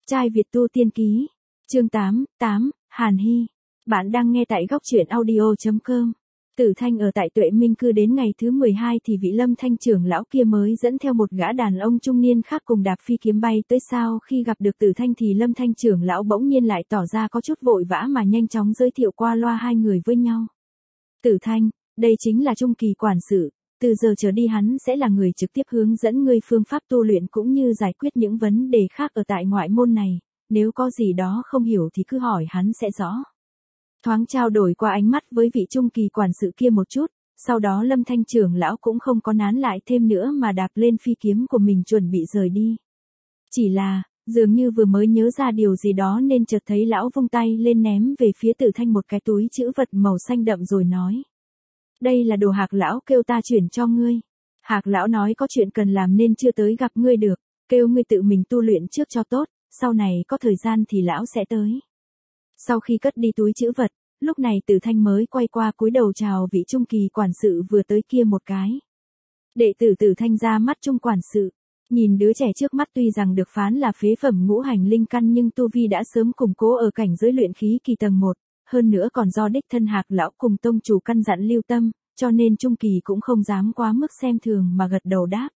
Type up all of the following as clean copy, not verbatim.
Trai Việt tu tiên ký. Chương 8, Hàn Hy. Bạn đang nghe tại góc truyện audio.com. Tử Thanh ở tại Tuệ Minh cư đến ngày thứ 12 thì vị Lâm Thanh trưởng lão kia mới dẫn theo một gã đàn ông trung niên khác cùng đạp phi kiếm bay tới. Sau khi gặp được Tử Thanh thì Lâm Thanh trưởng lão bỗng nhiên lại tỏ ra có chút vội vã mà nhanh chóng giới thiệu qua loa hai người với nhau. Tử Thanh, đây chính là Trung Kỳ quản sự, từ giờ trở đi hắn sẽ là người trực tiếp hướng dẫn ngươi phương pháp tu luyện cũng như giải quyết những vấn đề khác ở tại ngoại môn này, nếu có gì đó không hiểu thì cứ hỏi hắn sẽ rõ. Thoáng trao đổi qua ánh mắt với vị Trung Kỳ quản sự kia một chút, sau đó Lâm Thanh trưởng lão cũng không có nán lại thêm nữa mà đạp lên phi kiếm của mình chuẩn bị rời đi. Chỉ là, dường như vừa mới nhớ ra điều gì đó nên chợt thấy lão vung tay lên ném về phía Tử Thanh một cái túi trữ vật màu xanh đậm rồi nói. Đây là đồ Hạc lão kêu ta chuyển cho ngươi. Hạc lão nói có chuyện cần làm nên chưa tới gặp ngươi được, kêu ngươi tự mình tu luyện trước cho tốt, sau này có thời gian thì lão sẽ tới. Sau khi cất đi túi trữ vật, lúc này Tử Thanh mới quay qua cúi đầu chào vị Trung Kỳ quản sự vừa tới kia một cái. Đệ tử Tử Thanh ra mắt Trung quản sự, nhìn đứa trẻ trước mắt tuy rằng được phán là phế phẩm ngũ hành linh căn nhưng tu vi đã sớm củng cố ở cảnh giới luyện khí kỳ tầng 1, hơn nữa còn do đích thân Hạc lão cùng tông chủ căn dặn lưu tâm, cho nên Trung Kỳ cũng không dám quá mức xem thường mà gật đầu đáp.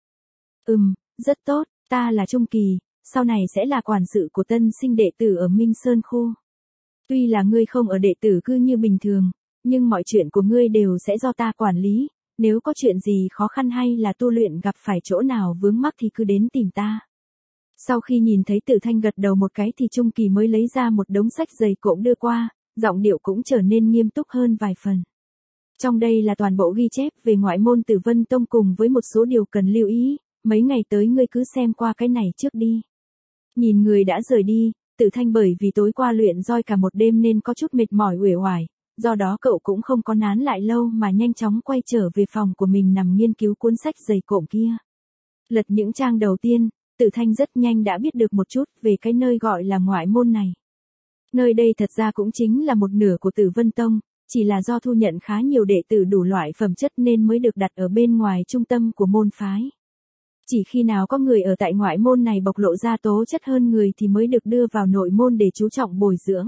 Rất tốt, ta là Trung Kỳ, sau này sẽ là quản sự của tân sinh đệ tử ở Minh Sơn khu. Tuy là ngươi không ở đệ tử cư như bình thường, nhưng mọi chuyện của ngươi đều sẽ do ta quản lý, nếu có chuyện gì khó khăn hay là tu luyện gặp phải chỗ nào vướng mắc thì cứ đến tìm ta. Sau khi nhìn thấy Tử Thanh gật đầu một cái thì Trung Kỳ mới lấy ra một đống sách dày cộm đưa qua, giọng điệu cũng trở nên nghiêm túc hơn vài phần. Trong đây là toàn bộ ghi chép về ngoại môn Tử Vân Tông cùng với một số điều cần lưu ý, mấy ngày tới ngươi cứ xem qua cái này trước đi. Nhìn người đã rời đi, Tử Thanh bởi vì tối qua luyện roi cả một đêm nên có chút mệt mỏi uể oải, do đó cậu cũng không có nán lại lâu mà nhanh chóng quay trở về phòng của mình nằm nghiên cứu cuốn sách dày cộm kia. Lật những trang đầu tiên, Tử Thanh rất nhanh đã biết được một chút về cái nơi gọi là ngoại môn này. Nơi đây thật ra cũng chính là một nửa của Tử Vân Tông, chỉ là do thu nhận khá nhiều đệ tử đủ loại phẩm chất nên mới được đặt ở bên ngoài trung tâm của môn phái. Chỉ khi nào có người ở tại ngoại môn này bộc lộ ra tố chất hơn người thì mới được đưa vào nội môn để chú trọng bồi dưỡng.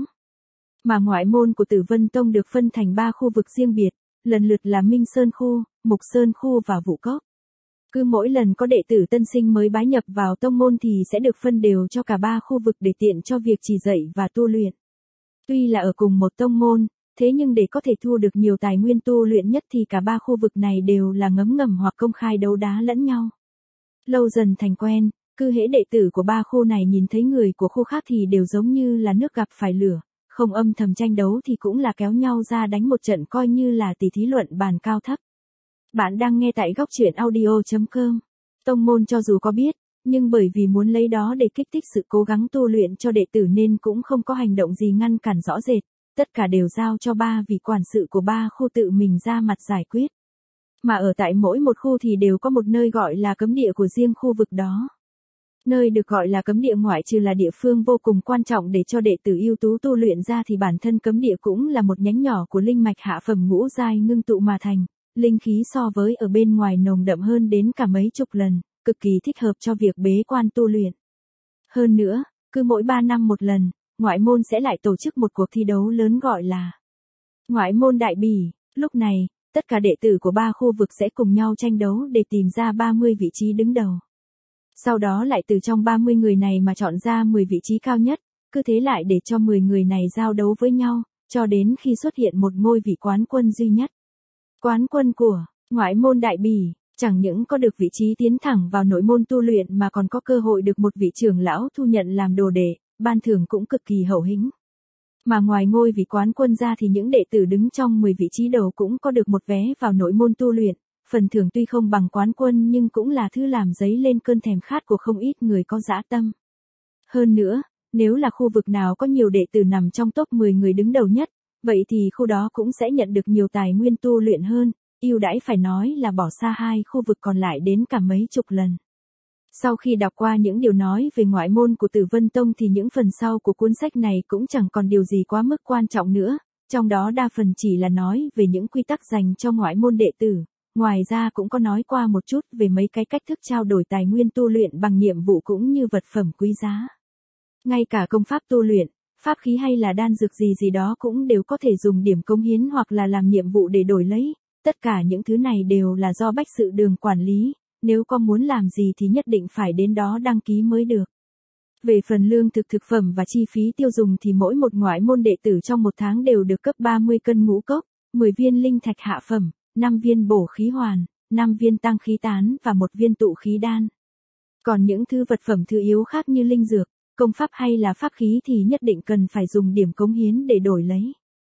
Mà ngoại môn của Tử Vân Tông được phân thành 3 khu vực riêng biệt, lần lượt là Minh Sơn khu, Mục Sơn khu và Vũ Cốc. Cứ mỗi lần có đệ tử tân sinh mới bái nhập vào tông môn thì sẽ được phân đều cho cả 3 khu vực để tiện cho việc chỉ dạy và tu luyện. Tuy là ở cùng một tông môn, thế nhưng để có thể thu được nhiều tài nguyên tu luyện nhất thì cả 3 khu vực này đều là ngấm ngầm hoặc công khai đấu đá lẫn nhau. Lâu dần thành quen, cứ hễ đệ tử của 3 khu này nhìn thấy người của khu khác thì đều giống như là nước gặp phải lửa, không âm thầm tranh đấu thì cũng là kéo nhau ra đánh một trận coi như là tỷ thí luận bàn cao thấp. Bạn đang nghe tại góc truyện audio.com. Tông môn cho dù có biết, nhưng bởi vì muốn lấy đó để kích thích sự cố gắng tu luyện cho đệ tử nên cũng không có hành động gì ngăn cản rõ rệt, tất cả đều giao cho 3 vị quản sự của 3 khu tự mình ra mặt giải quyết. Mà ở tại mỗi một khu thì đều có một nơi gọi là cấm địa của riêng khu vực đó. Nơi được gọi là cấm địa ngoại trừ là địa phương vô cùng quan trọng để cho đệ tử ưu tú tu luyện ra thì bản thân cấm địa cũng là một nhánh nhỏ của linh mạch hạ phẩm ngũ giai ngưng tụ mà thành, linh khí so với ở bên ngoài nồng đậm hơn đến cả mấy chục lần, cực kỳ thích hợp cho việc bế quan tu luyện. Hơn nữa, cứ mỗi 3 năm một lần, ngoại môn sẽ lại tổ chức một cuộc thi đấu lớn gọi là Ngoại môn Đại Bỉ. Lúc này, tất cả đệ tử của 3 khu vực sẽ cùng nhau tranh đấu để tìm ra 30 vị trí đứng đầu. Sau đó lại từ trong 30 người này mà chọn ra 10 vị trí cao nhất, cứ thế lại để cho 10 người này giao đấu với nhau, cho đến khi xuất hiện một ngôi vị quán quân duy nhất. Quán quân của ngoại môn Đại Bỉ, chẳng những có được vị trí tiến thẳng vào nội môn tu luyện mà còn có cơ hội được một vị trưởng lão thu nhận làm đồ đệ, ban thưởng cũng cực kỳ hậu hĩnh. Mà ngoài ngôi vị quán quân ra thì những đệ tử đứng trong 10 vị trí đầu cũng có được một vé vào nội môn tu luyện, phần thưởng tuy không bằng quán quân nhưng cũng là thứ làm dấy lên cơn thèm khát của không ít người có dã tâm. Hơn nữa, nếu là khu vực nào có nhiều đệ tử nằm trong top 10 người đứng đầu nhất, vậy thì khu đó cũng sẽ nhận được nhiều tài nguyên tu luyện hơn, ưu đãi phải nói là bỏ xa 2 khu vực còn lại đến cả mấy chục lần. Sau khi đọc qua những điều nói về ngoại môn của Tử Vân Tông thì những phần sau của cuốn sách này cũng chẳng còn điều gì quá mức quan trọng nữa, trong đó đa phần chỉ là nói về những quy tắc dành cho ngoại môn đệ tử, ngoài ra cũng có nói qua một chút về mấy cái cách thức trao đổi tài nguyên tu luyện bằng nhiệm vụ cũng như vật phẩm quý giá. Ngay cả công pháp tu luyện, pháp khí hay là đan dược gì gì đó cũng đều có thể dùng điểm cống hiến hoặc là làm nhiệm vụ để đổi lấy. Tất cả những thứ này đều là do Bách Sự Đường quản lý, nếu có muốn làm gì thì nhất định phải đến đó đăng ký mới được. Về phần lương thực thực phẩm và chi phí tiêu dùng thì mỗi một ngoại môn đệ tử trong một tháng đều được cấp 30 cân ngũ cốc, 10 viên linh thạch hạ phẩm, 5 viên bổ khí hoàn, 5 viên tăng khí tán và 1 viên tụ khí đan. Còn những thứ vật phẩm thứ yếu khác như linh dược, công pháp hay là pháp khí thì nhất định cần phải dùng điểm cống hiến để đổi lấy.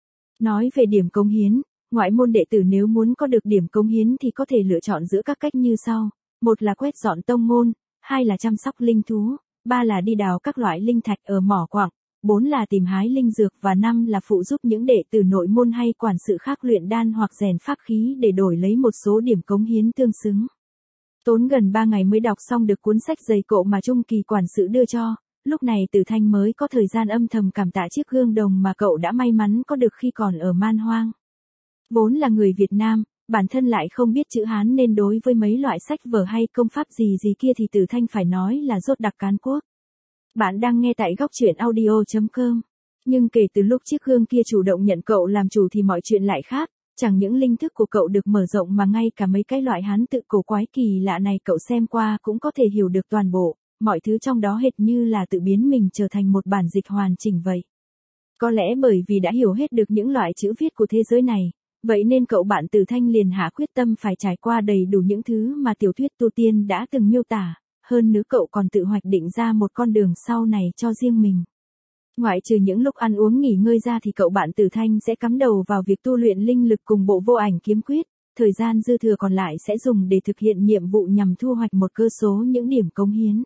Nói về điểm cống hiến, ngoại môn đệ tử nếu muốn có được điểm cống hiến thì có thể lựa chọn giữa các cách như sau. Một là quét dọn tông môn, hai là chăm sóc linh thú, ba là đi đào các loại linh thạch ở mỏ quặng, bốn là tìm hái linh dược và năm là phụ giúp những đệ tử nội môn hay quản sự khác luyện đan hoặc rèn pháp khí để đổi lấy một số điểm cống hiến tương xứng. Tốn gần 3 ngày mới đọc xong được cuốn sách dày cộ mà Trung Kỳ quản sự đưa cho, lúc này Tử Thanh mới có thời gian âm thầm cảm tạ chiếc gương đồng mà cậu đã may mắn có được khi còn ở Man Hoang. Vốn là người Việt Nam, bản thân lại không biết chữ Hán nên đối với mấy loại sách vở hay công pháp gì gì kia thì Tử Thanh phải nói là dốt đặc cán quốc. Bạn đang nghe tại góc truyện audio.com. Nhưng kể từ lúc chiếc gương kia chủ động nhận cậu làm chủ thì mọi chuyện lại khác, chẳng những linh thức của cậu được mở rộng mà ngay cả mấy cái loại Hán tự cổ quái kỳ lạ này cậu xem qua cũng có thể hiểu được toàn bộ, mọi thứ trong đó hệt như là tự biến mình trở thành một bản dịch hoàn chỉnh vậy. Có lẽ bởi vì đã hiểu hết được những loại chữ viết của thế giới này, vậy nên cậu bạn Tử Thanh liền hạ quyết tâm phải trải qua đầy đủ những thứ mà tiểu thuyết tu tiên đã từng miêu tả, hơn nữa cậu còn tự hoạch định ra một con đường sau này cho riêng mình. Ngoại trừ những lúc ăn uống nghỉ ngơi ra thì cậu bạn Tử Thanh sẽ cắm đầu vào việc tu luyện linh lực cùng bộ vô ảnh kiếm quyết, thời gian dư thừa còn lại sẽ dùng để thực hiện nhiệm vụ nhằm thu hoạch một cơ số những điểm cống hiến.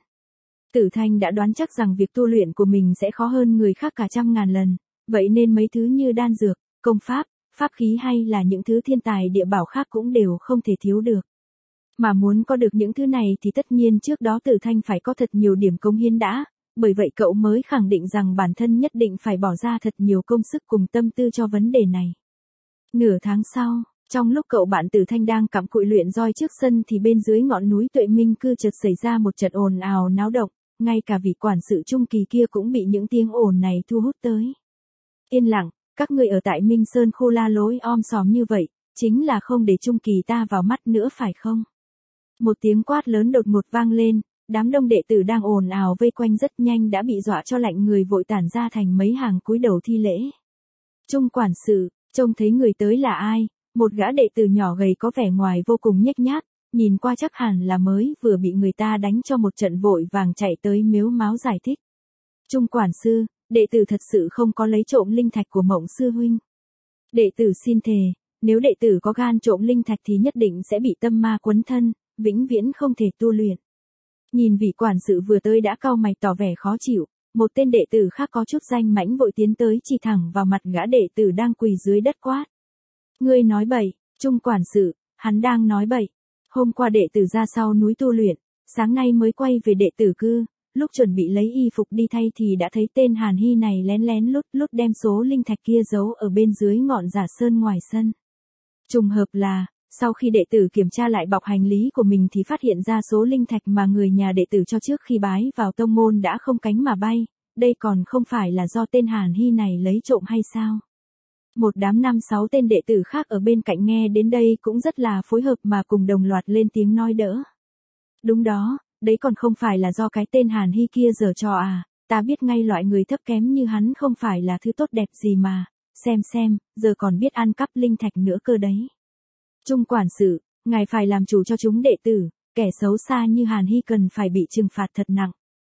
Tử Thanh đã đoán chắc rằng việc tu luyện của mình sẽ khó hơn người khác cả 100.000 lần, vậy nên mấy thứ như đan dược, công pháp, pháp khí hay là những thứ thiên tài địa bảo khác cũng đều không thể thiếu được. Mà muốn có được những thứ này thì tất nhiên trước đó Tử Thanh phải có thật nhiều điểm cống hiến đã, bởi vậy cậu mới khẳng định rằng bản thân nhất định phải bỏ ra thật nhiều công sức cùng tâm tư cho vấn đề này. Nửa tháng sau, trong lúc cậu bạn Tử Thanh đang cặm cụi luyện roi trước sân thì bên dưới ngọn núi Tuệ Minh Cư chợt xảy ra một trận ồn ào náo động, ngay cả vị quản sự Trung Kỳ kia cũng bị những tiếng ồn này thu hút tới. Yên lặng, các người ở tại Minh Sơn khu la lối om sòm như vậy, chính là không để Trung Kỳ ta vào mắt nữa phải không? Một tiếng quát lớn đột ngột vang lên, đám đông đệ tử đang ồn ào vây quanh rất nhanh đã bị dọa cho lạnh người vội tản ra thành mấy hàng cúi đầu thi lễ. Trung quản sự, trông thấy người tới là ai? Một gã đệ tử nhỏ gầy có vẻ ngoài vô cùng nhếch nhác, nhìn qua chắc hẳn là mới vừa bị người ta đánh cho một trận vội vàng chạy tới mếu máo giải thích. Trung quản sư, đệ tử thật sự không có lấy trộm linh thạch của Mộng sư huynh. Đệ tử xin thề, nếu đệ tử có gan trộm linh thạch thì nhất định sẽ bị tâm ma quấn thân, vĩnh viễn không thể tu luyện. Nhìn vị quản sự vừa tới đã cau mày tỏ vẻ khó chịu, một tên đệ tử khác có chút danh mãnh vội tiến tới chỉ thẳng vào mặt gã đệ tử đang quỳ dưới đất quát. Ngươi nói bậy, Trung quản sự, hắn đang nói bậy. Hôm qua đệ tử ra sau núi tu luyện, sáng nay mới quay về đệ tử cư, lúc chuẩn bị lấy y phục đi thay thì đã thấy tên Hàn Hy này lén lén lút lút đem số linh thạch kia giấu ở bên dưới ngọn giả sơn ngoài sân. Trùng hợp là, sau khi đệ tử kiểm tra lại bọc hành lý của mình thì phát hiện ra số linh thạch mà người nhà đệ tử cho trước khi bái vào tông môn đã không cánh mà bay, đây còn không phải là do tên Hàn Hy này lấy trộm hay sao? Một đám 5-6 tên đệ tử khác ở bên cạnh nghe đến đây cũng rất là phối hợp mà cùng đồng loạt lên tiếng nói đỡ. Đúng đó, đấy còn không phải là do cái tên Hàn Hy kia giở trò à, ta biết ngay loại người thấp kém như hắn không phải là thứ tốt đẹp gì mà, xem, giờ còn biết ăn cắp linh thạch nữa cơ đấy. Trung quản sự, ngài phải làm chủ cho chúng đệ tử, kẻ xấu xa như Hàn Hy cần phải bị trừng phạt thật nặng.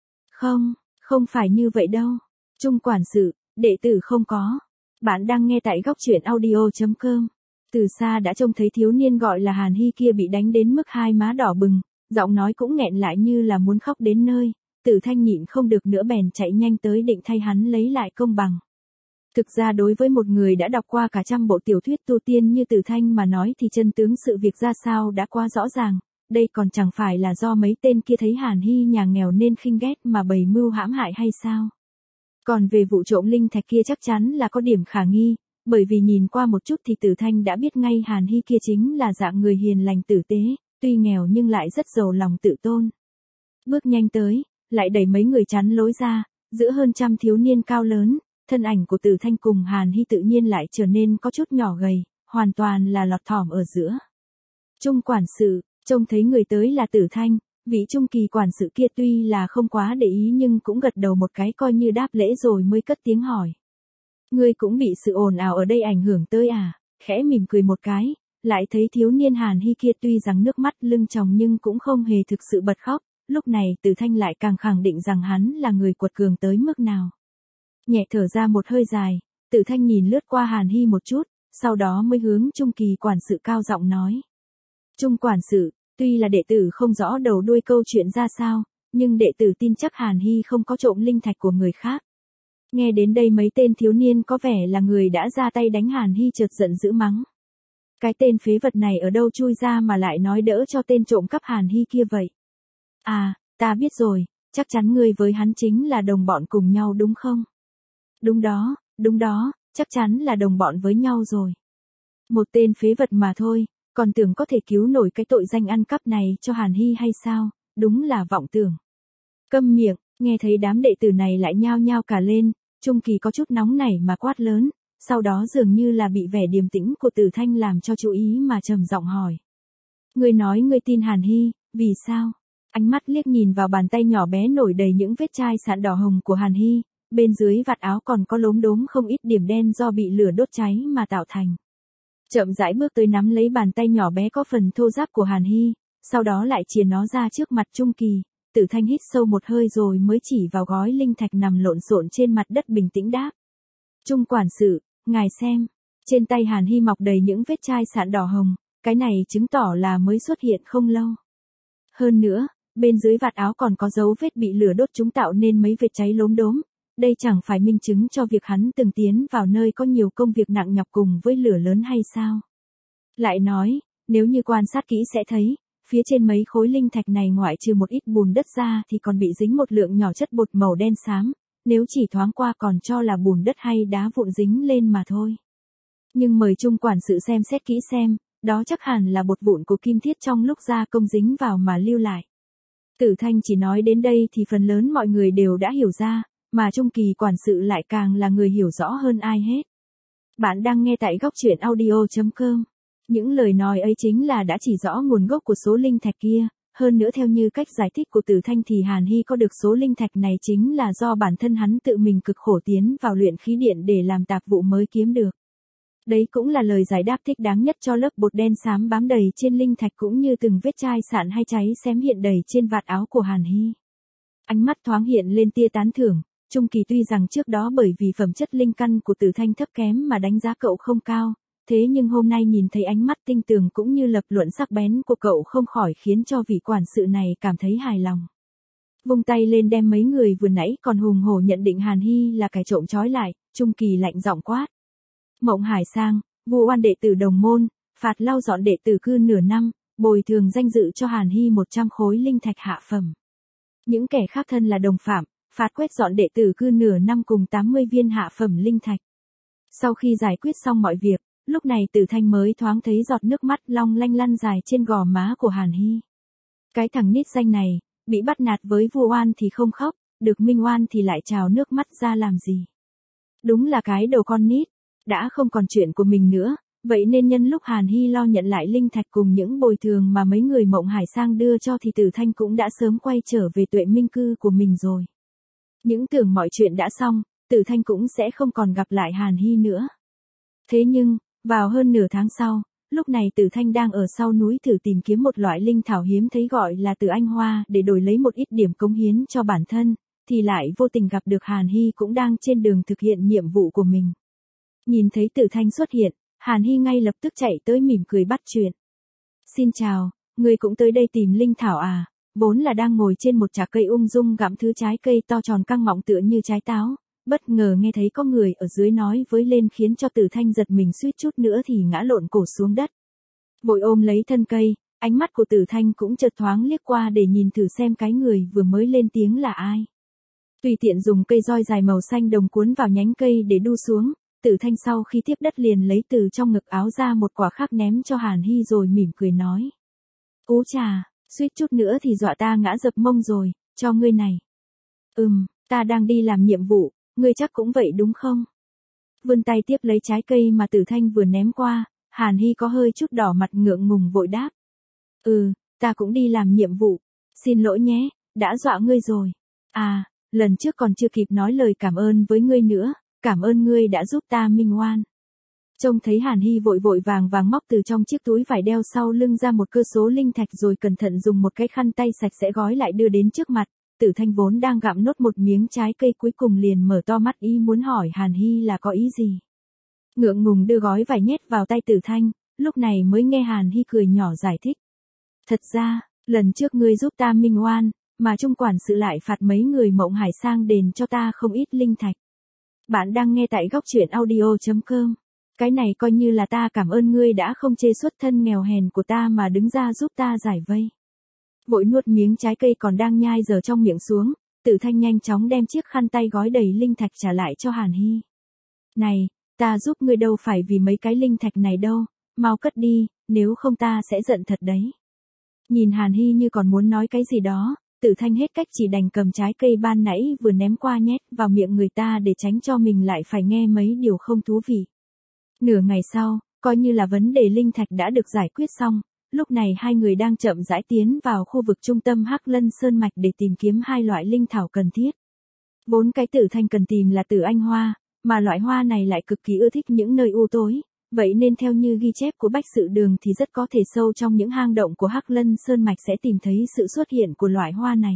Không phải như vậy đâu. Trung quản sự, đệ tử không có. Bạn đang nghe tại góc truyện audio.com. Từ xa đã trông thấy thiếu niên gọi là Hàn Hy kia bị đánh đến mức hai má đỏ bừng, giọng nói cũng nghẹn lại như là muốn khóc đến nơi. Tử Thanh nhịn không được nữa bèn chạy nhanh tới định thay hắn lấy lại công bằng. Thực ra đối với một người đã đọc qua cả 100 bộ tiểu thuyết tu tiên như Tử Thanh mà nói thì chân tướng sự việc ra sao đã quá rõ ràng, đây còn chẳng phải là do mấy tên kia thấy Hàn Hy nhà nghèo nên khinh ghét mà bày mưu hãm hại hay sao? Còn về vụ trộm linh thạch kia chắc chắn là có điểm khả nghi, bởi vì nhìn qua một chút thì Tử Thanh đã biết ngay Hàn Hy kia chính là dạng người hiền lành tử tế, tuy nghèo nhưng lại rất giàu lòng tự tôn. Bước nhanh tới, lại đẩy mấy người chắn lối ra, Giữa hơn trăm thiếu niên cao lớn, thân ảnh của Tử Thanh cùng Hàn Hy tự nhiên lại trở nên có chút nhỏ gầy, hoàn toàn là lọt thỏm ở giữa. Trung quản sự, trông thấy người tới là Tử Thanh, vị trung kỳ quản sự kia tuy là không quá để ý nhưng cũng gật đầu một cái coi như đáp lễ rồi mới cất tiếng hỏi. Ngươi cũng bị sự ồn ào ở đây ảnh hưởng tới à? Khẽ mỉm cười một cái, lại thấy thiếu niên Hàn Hy kia tuy rằng nước mắt lưng tròng nhưng cũng không hề thực sự bật khóc, lúc này Tử Thanh lại càng khẳng định rằng hắn là người quật cường tới mức nào. Nhẹ thở ra một hơi dài, Tử Thanh nhìn lướt qua Hàn Hy một chút, sau đó mới hướng trung kỳ quản sự cao giọng nói. Trung quản sự, tuy là đệ tử không rõ đầu đuôi câu chuyện ra sao, nhưng đệ tử tin chắc Hàn Hy không có trộm linh thạch của người khác. Nghe đến đây mấy tên thiếu niên có vẻ là người đã ra tay đánh Hàn Hy chợt giận dữ mắng. Cái tên phế vật này ở đâu chui ra mà lại nói đỡ cho tên trộm cắp Hàn Hy kia vậy? À, ta biết rồi, chắc chắn ngươi với hắn chính là đồng bọn cùng nhau đúng không? Đúng đó, chắc chắn là đồng bọn với nhau rồi. Một tên phế vật mà thôi, còn tưởng có thể cứu nổi cái tội danh ăn cắp này cho Hàn Hy hay sao, đúng là vọng tưởng. Câm miệng, nghe thấy đám đệ tử này lại nhao nhao cả lên, Trung Kỳ có chút nóng nảy mà quát lớn, sau đó dường như là bị vẻ điềm tĩnh của Tử Thanh làm cho chú ý mà trầm giọng hỏi. Ngươi nói ngươi tin Hàn Hy, vì sao? Ánh mắt liếc nhìn vào bàn tay nhỏ bé nổi đầy những vết chai sạn đỏ hồng của Hàn Hy, bên dưới vạt áo còn có lốm đốm không ít điểm đen do bị lửa đốt cháy mà tạo thành. Chậm rãi bước tới nắm lấy bàn tay nhỏ bé có phần thô ráp của Hàn Hy, sau đó lại chìa nó ra trước mặt Trung Kỳ, Tử Thanh hít sâu một hơi rồi mới chỉ vào gói linh thạch nằm lộn xộn trên mặt đất bình tĩnh đáp. Trung quản sự, ngài xem, trên tay Hàn Hy mọc đầy những vết chai sạn đỏ hồng, cái này chứng tỏ là mới xuất hiện không lâu. Hơn nữa, bên dưới vạt áo còn có dấu vết bị lửa đốt chúng tạo nên mấy vệt cháy lốm đốm, đây chẳng phải minh chứng cho việc hắn từng tiến vào nơi có nhiều công việc nặng nhọc cùng với lửa lớn hay sao? Lại nói, nếu như quan sát kỹ sẽ thấy, phía trên mấy khối linh thạch này ngoại trừ một ít bùn đất ra thì còn bị dính một lượng nhỏ chất bột màu đen xám, nếu chỉ thoáng qua còn cho là bùn đất hay đá vụn dính lên mà thôi. Nhưng mời Trung quản sự xem xét kỹ xem, đó chắc hẳn là bột vụn của kim thiết trong lúc gia công dính vào mà lưu lại. Tử Thanh chỉ nói đến đây thì phần lớn mọi người đều đã hiểu ra, mà Trung Kỳ quản sự lại càng là người hiểu rõ hơn ai hết. Bạn đang nghe tại góc truyện audio.com. Những lời nói ấy chính là đã chỉ rõ nguồn gốc của số linh thạch kia, hơn nữa theo như cách giải thích của Tử Thanh thì Hàn Hy có được số linh thạch này chính là do bản thân hắn tự mình cực khổ tiến vào luyện khí điện để làm tạp vụ mới kiếm được. Đấy cũng là lời giải đáp thích đáng nhất cho lớp bột đen xám bám đầy trên linh thạch cũng như từng vết chai sạn hay cháy xém hiện đầy trên vạt áo của Hàn Hy. Ánh mắt thoáng hiện lên tia tán thưởng, Trung Kỳ tuy rằng trước đó bởi vì phẩm chất linh căn của Tử Thanh thấp kém mà đánh giá cậu không cao, thế nhưng hôm nay nhìn thấy ánh mắt tinh tường cũng như lập luận sắc bén của cậu không khỏi khiến cho vị quản sự này cảm thấy hài lòng. Vung tay lên đem mấy người vừa nãy còn hùng hổ nhận định Hàn Hy là kẻ trộm trói lại, Trung Kỳ lạnh giọng quát. Mộng Hải Sang, vu oan đệ tử đồng môn, phạt lau dọn đệ tử cư nửa năm, bồi thường danh dự cho Hàn Hy 100 khối linh thạch hạ phẩm. Những kẻ khác thân là đồng phạm, phạt quét dọn đệ tử cư nửa năm cùng 80 viên hạ phẩm linh thạch. Sau khi giải quyết xong mọi việc, lúc này Tử Thanh mới thoáng thấy giọt nước mắt long lanh lăn dài trên gò má của Hàn Hy. Cái thằng nít danh này, bị bắt nạt với vu oan thì không khóc, được minh oan thì lại trào nước mắt ra làm gì. Đúng là cái đầu con nít, đã không còn chuyện của mình nữa, vậy nên nhân lúc Hàn Hy lo nhận lại linh thạch cùng những bồi thường mà mấy người Mộng Hải Sang đưa cho thì Tử Thanh cũng đã sớm quay trở về Tuệ Minh cư của mình rồi. Những tưởng mọi chuyện đã xong, Tử Thanh cũng sẽ không còn gặp lại Hàn Hy nữa. Thế nhưng, vào hơn nửa tháng sau, lúc này Tử Thanh đang ở sau núi thử tìm kiếm một loại linh thảo hiếm thấy gọi là Tử Anh Hoa để đổi lấy một ít điểm cống hiến cho bản thân, thì lại vô tình gặp được Hàn Hy cũng đang trên đường thực hiện nhiệm vụ của mình. Nhìn thấy Tử Thanh xuất hiện, Hàn Hy ngay lập tức chạy tới mỉm cười bắt chuyện. Xin chào, người cũng tới đây tìm linh thảo à? Vốn là đang ngồi trên một chạc cây ung dung gặm thứ trái cây to tròn căng mọng tựa như trái táo, bất ngờ nghe thấy có người ở dưới nói với lên khiến cho Tử Thanh giật mình suýt chút nữa thì ngã lộn cổ xuống đất. Vội ôm lấy thân cây, ánh mắt của Tử Thanh cũng chợt thoáng liếc qua để nhìn thử xem cái người vừa mới lên tiếng là ai. Tùy tiện dùng cây roi dài màu xanh đồng cuốn vào nhánh cây để đu xuống, Tử Thanh sau khi tiếp đất liền lấy từ trong ngực áo ra một quả khác ném cho Hàn Hy rồi mỉm cười nói. Ú chà, suýt chút nữa thì dọa ta ngã dập mông rồi, cho ngươi này. Ta đang đi làm nhiệm vụ, ngươi chắc cũng vậy đúng không? Vươn tay tiếp lấy trái cây mà Tử Thanh vừa ném qua, Hàn Hy có hơi chút đỏ mặt ngượng ngùng vội đáp. Ta cũng đi làm nhiệm vụ. Xin lỗi nhé, đã dọa ngươi rồi. À, lần trước còn chưa kịp nói lời cảm ơn với ngươi nữa, cảm ơn ngươi đã giúp ta minh oan. Trông thấy Hàn Hy vội vội vàng vàng móc từ trong chiếc túi vải đeo sau lưng ra một cơ số linh thạch rồi cẩn thận dùng một cái khăn tay sạch sẽ gói lại đưa đến trước mặt. Tử Thanh vốn đang gặm nốt một miếng trái cây cuối cùng liền mở to mắt ý muốn hỏi Hàn Hy là có ý gì. Ngượng ngùng đưa gói vải nhét vào tay Tử Thanh, lúc này mới nghe Hàn Hy cười nhỏ giải thích. Thật ra, lần trước ngươi giúp ta minh oan, mà trung quản sự lại phạt mấy người Mộng Hải sang đền cho ta không ít linh thạch. Bạn đang nghe tại góc truyện audio.com. Cái này coi như là ta cảm ơn ngươi đã không chê xuất thân nghèo hèn của ta mà đứng ra giúp ta giải vây. Vội nuốt miếng trái cây còn đang nhai dở trong miệng xuống, Tử Thanh nhanh chóng đem chiếc khăn tay gói đầy linh thạch trả lại cho Hàn Hy. Này, ta giúp ngươi đâu phải vì mấy cái linh thạch này đâu, mau cất đi, nếu không ta sẽ giận thật đấy. Nhìn Hàn Hy như còn muốn nói cái gì đó, Tử Thanh hết cách chỉ đành cầm trái cây ban nãy vừa ném qua nhét vào miệng người ta để tránh cho mình lại phải nghe mấy điều không thú vị. Nửa ngày sau, coi như là vấn đề linh thạch đã được giải quyết xong, lúc này hai người đang chậm rãi tiến vào khu vực trung tâm Hắc Lân Sơn Mạch để tìm kiếm hai loại linh thảo cần thiết. Vốn cái Tử Thanh cần tìm là Tử Anh Hoa, mà loại hoa này lại cực kỳ ưa thích những nơi u tối, vậy nên theo như ghi chép của Bách Sự Đường thì rất có thể sâu trong những hang động của Hắc Lân Sơn Mạch sẽ tìm thấy sự xuất hiện của loại hoa này.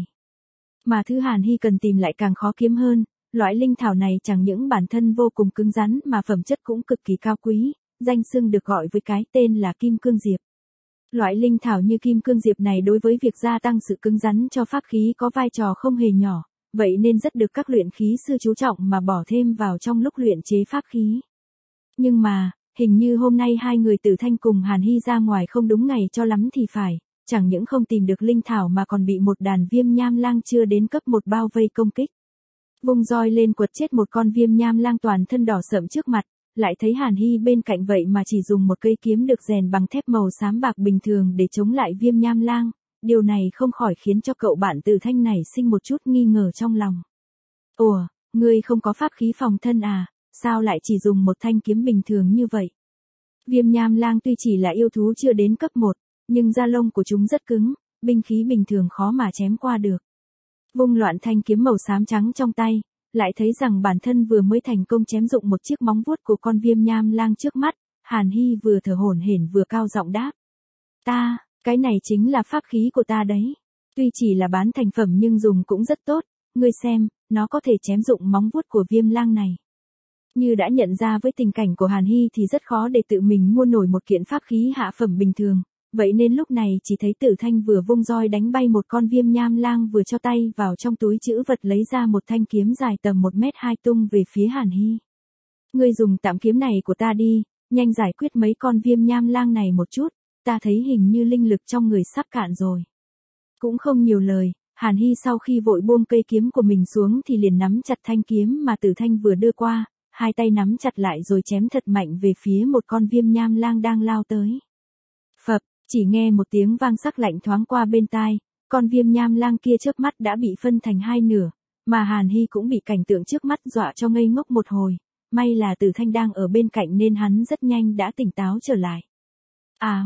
Mà thứ Hàn Hy cần tìm lại càng khó kiếm hơn, loại linh thảo này chẳng những bản thân vô cùng cứng rắn mà phẩm chất cũng cực kỳ cao quý, danh xưng được gọi với cái tên là Kim Cương Diệp. Loại linh thảo như Kim Cương Diệp này đối với việc gia tăng sự cứng rắn cho pháp khí có vai trò không hề nhỏ, vậy nên rất được các luyện khí sư chú trọng mà bỏ thêm vào trong lúc luyện chế pháp khí. Nhưng mà, hình như hôm nay hai người Tử Thanh cùng Hàn Hy ra ngoài không đúng ngày cho lắm thì phải, chẳng những không tìm được linh thảo mà còn bị một đàn viêm nham lang chưa đến cấp 1 bao vây công kích. Vung roi lên quật chết một con viêm nham lang toàn thân đỏ sẫm trước mặt, lại thấy Hàn Hy bên cạnh vậy mà chỉ dùng một cây kiếm được rèn bằng thép màu xám bạc bình thường để chống lại viêm nham lang, điều này không khỏi khiến cho cậu bạn Tử Thanh nảy sinh một chút nghi ngờ trong lòng. Ủa, ngươi không có pháp khí phòng thân à, sao lại chỉ dùng một thanh kiếm bình thường như vậy? Viêm nham lang tuy chỉ là yêu thú chưa đến cấp 1, nhưng da lông của chúng rất cứng, binh khí bình thường khó mà chém qua được. Vung loạn thanh kiếm màu xám trắng trong tay, lại thấy rằng bản thân vừa mới thành công chém dụng một chiếc móng vuốt của con viêm nham lang trước mắt, Hàn Hy vừa thở hổn hển vừa cao giọng đáp. Cái này chính là pháp khí của ta đấy. Tuy chỉ là bán thành phẩm nhưng dùng cũng rất tốt, ngươi xem, nó có thể chém dụng móng vuốt của viêm lang này. Như đã nhận ra với tình cảnh của Hàn Hy thì rất khó để tự mình mua nổi một kiện pháp khí hạ phẩm bình thường, vậy nên lúc này chỉ thấy Tử Thanh vừa vung roi đánh bay một con viêm nham lang vừa cho tay vào trong túi trữ vật lấy ra một thanh kiếm dài tầm 1m2 tung về phía Hàn Hy. Ngươi dùng tạm kiếm này của ta đi, nhanh giải quyết mấy con viêm nham lang này một chút, ta thấy hình như linh lực trong người sắp cạn rồi. Cũng không nhiều lời, Hàn Hy sau khi vội buông cây kiếm của mình xuống thì liền nắm chặt thanh kiếm mà Tử Thanh vừa đưa qua, hai tay nắm chặt lại rồi chém thật mạnh về phía một con viêm nham lang đang lao tới. Phập, chỉ nghe một tiếng vang sắc lạnh thoáng qua bên tai, con viêm nham lang kia chớp mắt đã bị phân thành hai nửa, mà Hàn Hy cũng bị cảnh tượng trước mắt dọa cho ngây ngốc một hồi, may là Tử Thanh đang ở bên cạnh nên hắn rất nhanh đã tỉnh táo trở lại. À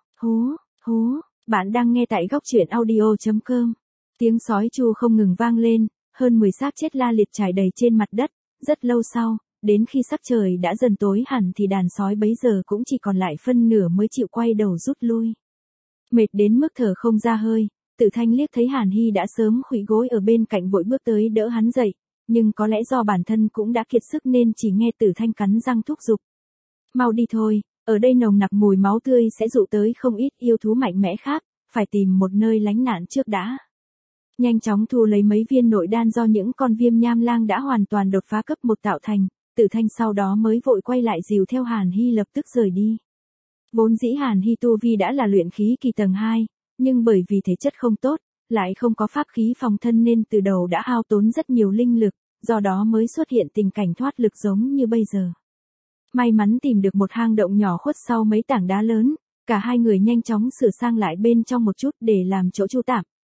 hú, bạn đang nghe tại góc truyện audio.com. Tiếng sói chu không ngừng vang lên, hơn 10 xác chết la liệt trải đầy trên mặt đất, rất lâu sau, đến khi sắc trời đã dần tối hẳn thì đàn sói bấy giờ cũng chỉ còn lại phân nửa mới chịu quay đầu rút lui. Mệt đến mức thở không ra hơi, Tử Thanh liếc thấy Hàn Hy đã sớm khuỵu gối ở bên cạnh vội bước tới đỡ hắn dậy, nhưng có lẽ do bản thân cũng đã kiệt sức nên chỉ nghe Tử Thanh cắn răng thúc giục. Mau đi thôi, ở đây nồng nặc mùi máu tươi sẽ dụ tới không ít yêu thú mạnh mẽ khác, phải tìm một nơi lánh nạn trước đã. Nhanh chóng thu lấy mấy viên nội đan do những con viêm nham lang đã hoàn toàn đột phá cấp 1 tạo thành, Tử Thanh sau đó mới vội quay lại dìu theo Hàn Hy lập tức rời đi. Vốn dĩ Hàn Hy tu vi đã là luyện khí kỳ tầng 2, nhưng bởi vì thể chất không tốt, lại không có pháp khí phòng thân nên từ đầu đã hao tốn rất nhiều linh lực, do đó mới xuất hiện tình cảnh thoát lực giống như bây giờ. May mắn tìm được một hang động nhỏ khuất sau mấy tảng đá lớn, cả hai người nhanh chóng sửa sang lại bên trong một chút để làm chỗ trú tạm,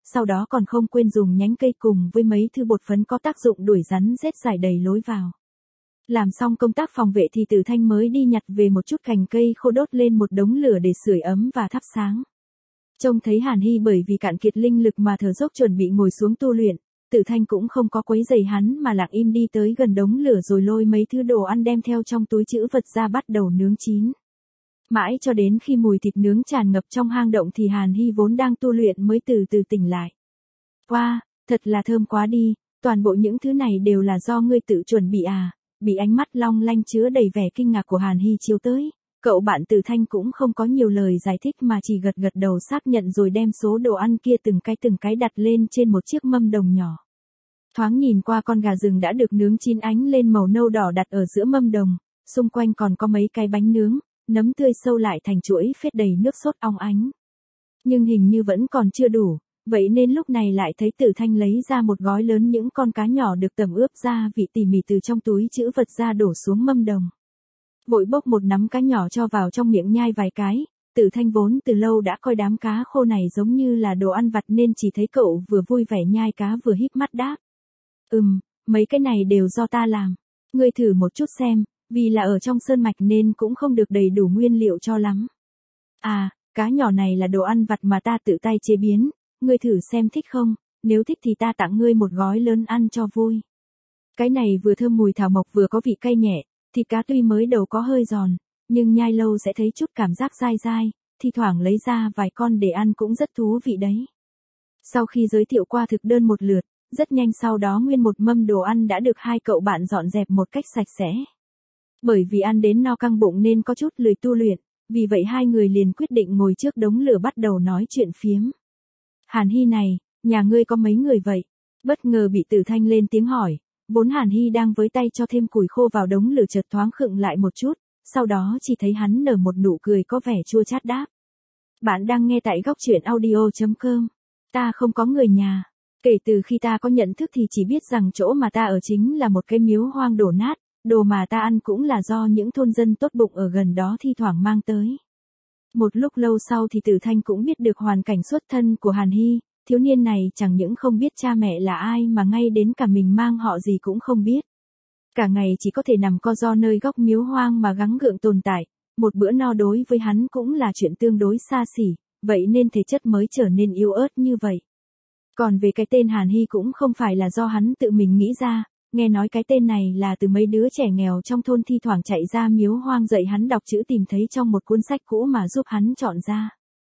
sau đó còn không quên dùng nhánh cây cùng với mấy thứ bột phấn có tác dụng đuổi rắn rết rải đầy lối vào. Làm xong công tác phòng vệ thì Tử Thanh mới đi nhặt về một chút cành cây khô đốt lên một đống lửa để sưởi ấm và thắp sáng. Trông thấy Hàn Hy bởi vì cạn kiệt linh lực mà thở dốc chuẩn bị ngồi xuống tu luyện, Tử Thanh cũng không có quấy rầy hắn mà lặng im đi tới gần đống lửa rồi lôi mấy thứ đồ ăn đem theo trong túi trữ vật ra bắt đầu nướng chín. Mãi cho đến khi mùi thịt nướng tràn ngập trong hang động thì Hàn Hy vốn đang tu luyện mới từ từ tỉnh lại. Wow, thật là thơm quá đi, toàn bộ những thứ này đều là do ngươi tự chuẩn bị à? Bị ánh mắt long lanh chứa đầy vẻ kinh ngạc của Hàn Hy chiếu tới, cậu bạn Tử Thanh cũng không có nhiều lời giải thích mà chỉ gật gật đầu xác nhận rồi đem số đồ ăn kia từng cái đặt lên trên một chiếc mâm đồng nhỏ. Thoáng nhìn qua con gà rừng đã được nướng chín ánh lên màu nâu đỏ đặt ở giữa mâm đồng, xung quanh còn có mấy cái bánh nướng, nấm tươi sâu lại thành chuỗi phết đầy nước sốt óng ánh. Nhưng hình như vẫn còn chưa đủ, vậy nên lúc này lại thấy Tử Thanh lấy ra một gói lớn những con cá nhỏ được tẩm ướp gia vị tỉ mỉ từ trong túi trữ vật ra đổ xuống mâm đồng. Vội bốc một nắm cá nhỏ cho vào trong miệng nhai vài cái, Tử Thanh vốn từ lâu đã coi đám cá khô này giống như là đồ ăn vặt nên chỉ thấy cậu vừa vui vẻ nhai cá vừa híp mắt đáp. Mấy cái này đều do ta làm. Ngươi thử một chút xem, vì là ở trong sơn mạch nên cũng không được đầy đủ nguyên liệu cho lắm. À, cá nhỏ này là đồ ăn vặt mà ta tự tay chế biến, ngươi thử xem thích không, nếu thích thì ta tặng ngươi một gói lớn ăn cho vui. Cái này vừa thơm mùi thảo mộc vừa có vị cay nhẹ, thịt cá tuy mới đầu có hơi giòn, nhưng nhai lâu sẽ thấy chút cảm giác dai dai, thi thoảng lấy ra vài con để ăn cũng rất thú vị đấy. Sau khi giới thiệu qua thực đơn một lượt, rất nhanh sau đó nguyên một mâm đồ ăn đã được hai cậu bạn dọn dẹp một cách sạch sẽ. Bởi vì ăn đến no căng bụng nên có chút lười tu luyện, vì vậy hai người liền quyết định ngồi trước đống lửa bắt đầu nói chuyện phiếm. Hàn Hy này, nhà ngươi có mấy người vậy? Bất ngờ bị Tử Thanh lên tiếng hỏi, vốn Hàn Hy đang với tay cho thêm củi khô vào đống lửa chợt thoáng khựng lại một chút, sau đó chỉ thấy hắn nở một nụ cười có vẻ chua chát đáp. Bạn đang nghe tại góc truyện audio.com. Ta không có người nhà. Kể từ khi ta có nhận thức thì chỉ biết rằng chỗ mà ta ở chính là một cái miếu hoang đổ nát, đồ mà ta ăn cũng là do những thôn dân tốt bụng ở gần đó thi thoảng mang tới. Một lúc lâu sau thì Tử Thanh cũng biết được hoàn cảnh xuất thân của Hàn Hy, thiếu niên này chẳng những không biết cha mẹ là ai mà ngay đến cả mình mang họ gì cũng không biết. Cả ngày chỉ có thể nằm co ro nơi góc miếu hoang mà gắng gượng tồn tại, một bữa no đối với hắn cũng là chuyện tương đối xa xỉ, vậy nên thể chất mới trở nên yếu ớt như vậy. Còn về cái tên Hàn Hy cũng không phải là do hắn tự mình nghĩ ra, nghe nói cái tên này là từ mấy đứa trẻ nghèo trong thôn thi thoảng chạy ra miếu hoang dạy hắn đọc chữ tìm thấy trong một cuốn sách cũ mà giúp hắn chọn ra.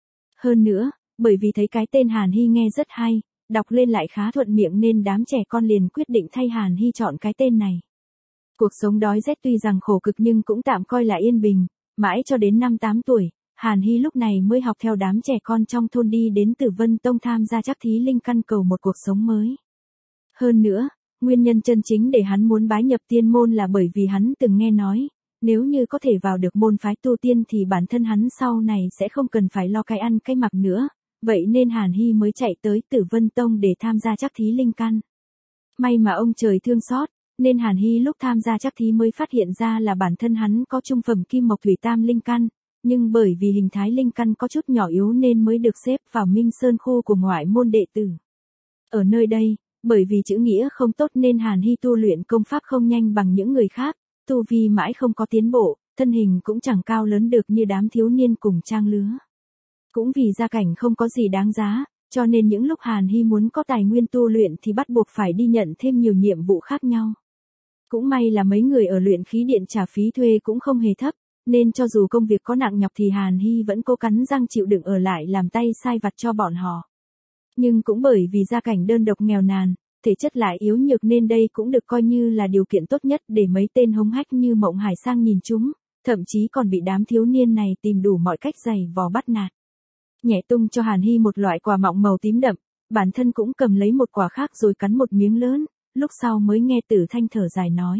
Hơn nữa, bởi vì thấy cái tên Hàn Hy nghe rất hay, đọc lên lại khá thuận miệng nên đám trẻ con liền quyết định thay Hàn Hy chọn cái tên này. Cuộc sống đói rét tuy rằng khổ cực nhưng cũng tạm coi là yên bình, mãi cho đến năm 8 tuổi, Hàn Hy lúc này mới học theo đám trẻ con trong thôn đi đến Tử Vân Tông tham gia trắc thí linh căn cầu một cuộc sống mới. Hơn nữa, nguyên nhân chân chính để hắn muốn bái nhập tiên môn là bởi vì hắn từng nghe nói, nếu như có thể vào được môn phái tu tiên thì bản thân hắn sau này sẽ không cần phải lo cái ăn cái mặc nữa, vậy nên Hàn Hy mới chạy tới Tử Vân Tông để tham gia trắc thí linh căn. May mà ông trời thương xót, nên Hàn Hy lúc tham gia trắc thí mới phát hiện ra là bản thân hắn có trung phẩm kim mộc thủy tam linh căn, nhưng bởi vì hình thái linh căn có chút nhỏ yếu nên mới được xếp vào Minh Sơn khu của ngoại môn đệ tử. Ở nơi đây, bởi vì chữ nghĩa không tốt nên Hàn Hy tu luyện công pháp không nhanh bằng những người khác, tu vi mãi không có tiến bộ, thân hình cũng chẳng cao lớn được như đám thiếu niên cùng trang lứa. Cũng vì gia cảnh không có gì đáng giá, cho nên những lúc Hàn Hy muốn có tài nguyên tu luyện thì bắt buộc phải đi nhận thêm nhiều nhiệm vụ khác nhau. Cũng may là mấy người ở luyện khí điện trả phí thuê cũng không hề thấp, nên cho dù công việc có nặng nhọc thì Hàn Hy vẫn cố cắn răng chịu đựng ở lại làm tay sai vặt cho bọn họ. Nhưng cũng bởi vì gia cảnh đơn độc nghèo nàn, thể chất lại yếu nhược nên đây cũng được coi như là điều kiện tốt nhất để mấy tên hống hách như Mộng Hải sang nhìn chúng, thậm chí còn bị đám thiếu niên này tìm đủ mọi cách giày vò bắt nạt. Nhẹ tung cho Hàn Hy một loại quả mọng màu tím đậm, bản thân cũng cầm lấy một quả khác rồi cắn một miếng lớn, lúc sau mới nghe Tử Thanh thở dài nói.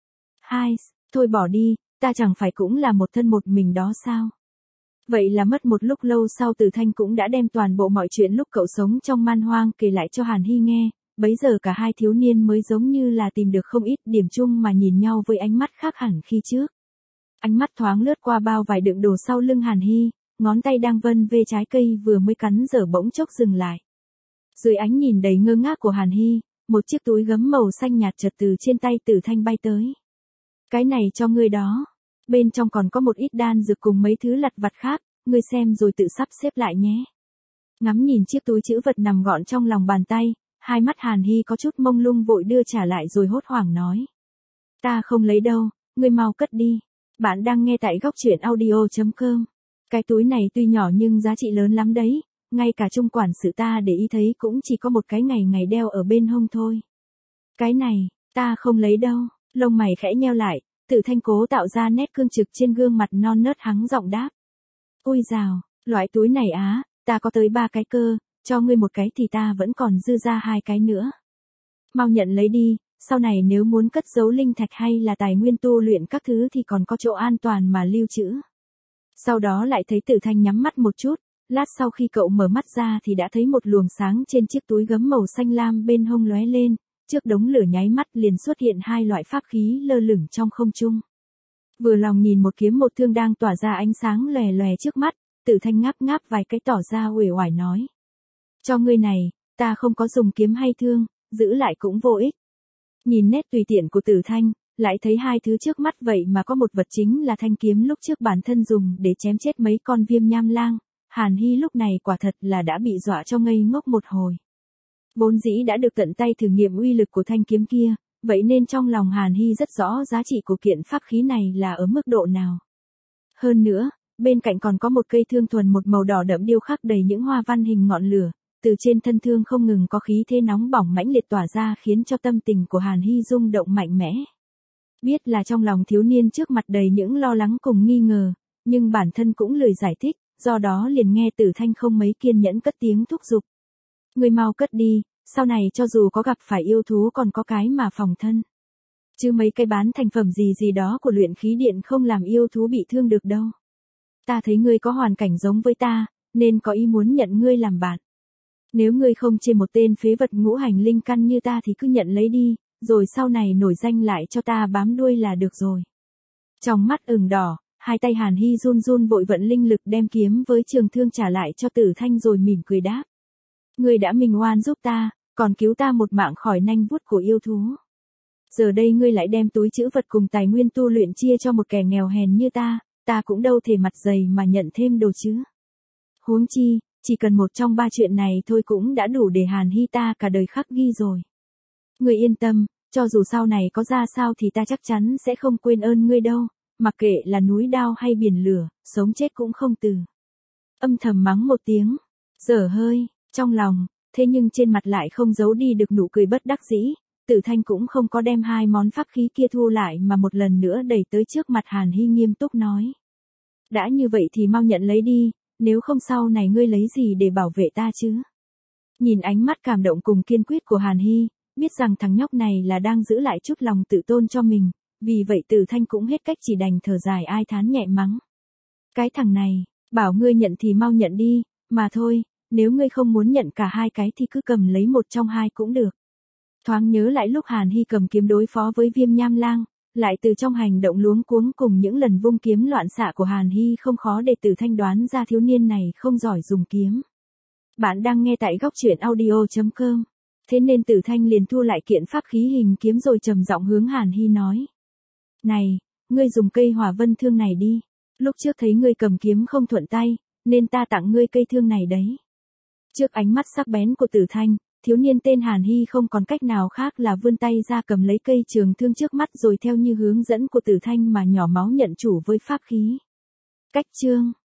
Hai, thôi bỏ đi, ta chẳng phải cũng là một thân một mình đó sao? Vậy là mất một lúc lâu sau Tử Thanh cũng đã đem toàn bộ mọi chuyện lúc cậu sống trong man hoang kể lại cho Hàn Hy nghe, bấy giờ cả hai thiếu niên mới giống như là tìm được không ít điểm chung mà nhìn nhau với ánh mắt khác hẳn khi trước. Ánh mắt thoáng lướt qua bao vải đựng đồ sau lưng Hàn Hy, ngón tay đang vân về trái cây vừa mới cắn dở bỗng chốc dừng lại. Dưới ánh nhìn đầy ngơ ngác của Hàn Hy, một chiếc túi gấm màu xanh nhạt chợt từ trên tay Tử Thanh bay tới. Cái này cho ngươi đó. Bên trong còn có một ít đan dược cùng mấy thứ lặt vặt khác, ngươi xem rồi tự sắp xếp lại nhé. Ngắm nhìn chiếc túi trữ vật nằm gọn trong lòng bàn tay, hai mắt Hàn Hy có chút mông lung vội đưa trả lại rồi hốt hoảng nói. Ta không lấy đâu, ngươi mau cất đi. Bạn đang nghe tại góc truyện audio.com. Cái túi này tuy nhỏ nhưng giá trị lớn lắm đấy, ngay cả trung quản sự ta để ý thấy cũng chỉ có một cái ngày đeo ở bên hông thôi. Cái này, ta không lấy đâu. Lông mày khẽ nheo lại, Tử Thanh cố tạo ra nét cương trực trên gương mặt non nớt hắng giọng đáp. Ôi dào, loại túi này á, ta có tới 3 cái cơ, cho ngươi một cái thì ta vẫn còn dư ra 2 cái nữa. Mau nhận lấy đi, sau này nếu muốn cất giấu linh thạch hay là tài nguyên tu luyện các thứ thì còn có chỗ an toàn mà lưu trữ. Sau đó lại thấy Tử Thanh nhắm mắt một chút, lát sau khi cậu mở mắt ra thì đã thấy một luồng sáng trên chiếc túi gấm màu xanh lam bên hông lóe lên, trước đống lửa nháy mắt liền xuất hiện 2 loại pháp khí lơ lửng trong không trung. Vừa lòng nhìn một kiếm một thương đang tỏa ra ánh sáng lòe lòe trước mắt, Tử Thanh ngáp ngáp vài cái tỏ ra uể oải nói. Cho ngươi này, ta không có dùng kiếm hay thương, giữ lại cũng vô ích. Nhìn nét tùy tiện của Tử Thanh, lại thấy 2 thứ trước mắt vậy mà có một vật chính là thanh kiếm lúc trước bản thân dùng để chém chết mấy con viêm nham lang, Hàn Hy lúc này quả thật là đã bị dọa cho ngây ngốc một hồi. Vốn dĩ đã được tận tay thử nghiệm uy lực của thanh kiếm kia, vậy nên trong lòng Hàn Hy rất rõ giá trị của kiện pháp khí này là ở mức độ nào. Hơn nữa, bên cạnh còn có một cây thương thuần một màu đỏ đậm điêu khắc đầy những hoa văn hình ngọn lửa, từ trên thân thương không ngừng có khí thế nóng bỏng mãnh liệt tỏa ra khiến cho tâm tình của Hàn Hy rung động mạnh mẽ. Biết là trong lòng thiếu niên trước mặt đầy những lo lắng cùng nghi ngờ, nhưng bản thân cũng lười giải thích, do đó liền nghe Tử Thanh không mấy kiên nhẫn cất tiếng thúc giục. Ngươi mau cất đi, sau này cho dù có gặp phải yêu thú còn có cái mà phòng thân. Chứ mấy cái bán thành phẩm gì đó của luyện khí điện không làm yêu thú bị thương được đâu. Ta thấy ngươi có hoàn cảnh giống với ta, nên có ý muốn nhận ngươi làm bạn. Nếu ngươi không chê một tên phế vật ngũ hành linh căn như ta thì cứ nhận lấy đi, rồi sau này nổi danh lại cho ta bám đuôi là được rồi. Trong mắt ửng đỏ, hai tay Hàn Hy run run vội vận linh lực đem kiếm với trường thương trả lại cho Tử Thanh rồi mỉm cười đáp. Ngươi đã minh oan giúp ta, còn cứu ta một mạng khỏi nanh vuốt của yêu thú. Giờ đây ngươi lại đem túi trữ vật cùng tài nguyên tu luyện chia cho một kẻ nghèo hèn như ta cũng đâu thể mặt dày mà nhận thêm đồ chứ. Huống chi, chỉ cần một trong 3 chuyện này thôi cũng đã đủ để Hàn Hy ta cả đời khắc ghi rồi. Ngươi yên tâm, cho dù sau này có ra sao thì ta chắc chắn sẽ không quên ơn ngươi đâu, mặc kệ là núi đao hay biển lửa, sống chết cũng không từ. Âm thầm mắng một tiếng, dở hơi, trong lòng, thế nhưng trên mặt lại không giấu đi được nụ cười bất đắc dĩ, Tử Thanh cũng không có đem 2 món pháp khí kia thu lại mà một lần nữa đẩy tới trước mặt Hàn Hy nghiêm túc nói. Đã như vậy thì mau nhận lấy đi, nếu không sau này ngươi lấy gì để bảo vệ ta chứ? Nhìn ánh mắt cảm động cùng kiên quyết của Hàn Hy, biết rằng thằng nhóc này là đang giữ lại chút lòng tự tôn cho mình, vì vậy Tử Thanh cũng hết cách chỉ đành thở dài ai thán nhẹ mắng. Cái thằng này, bảo ngươi nhận thì mau nhận đi, mà thôi, nếu ngươi không muốn nhận cả 2 cái thì cứ cầm lấy một trong 2 cũng được. Thoáng nhớ lại lúc Hàn Hy cầm kiếm đối phó với viêm nham lang, lại từ trong hành động luống cuống cùng những lần vung kiếm loạn xạ của Hàn Hy không khó để Tử Thanh đoán ra thiếu niên này không giỏi dùng kiếm. Bạn đang nghe tại góc truyện audio.com. Thế nên Tử Thanh liền thu lại kiện pháp khí hình kiếm rồi trầm giọng hướng Hàn Hy nói. Này, ngươi dùng cây hỏa vân thương này đi. Lúc trước thấy ngươi cầm kiếm không thuận tay, nên ta tặng ngươi cây thương này đấy. Trước ánh mắt sắc bén của Tử Thanh, thiếu niên tên Hàn Hy không còn cách nào khác là vươn tay ra cầm lấy cây trường thương trước mắt rồi theo như hướng dẫn của Tử Thanh mà nhỏ máu nhận chủ với pháp khí. Cách chương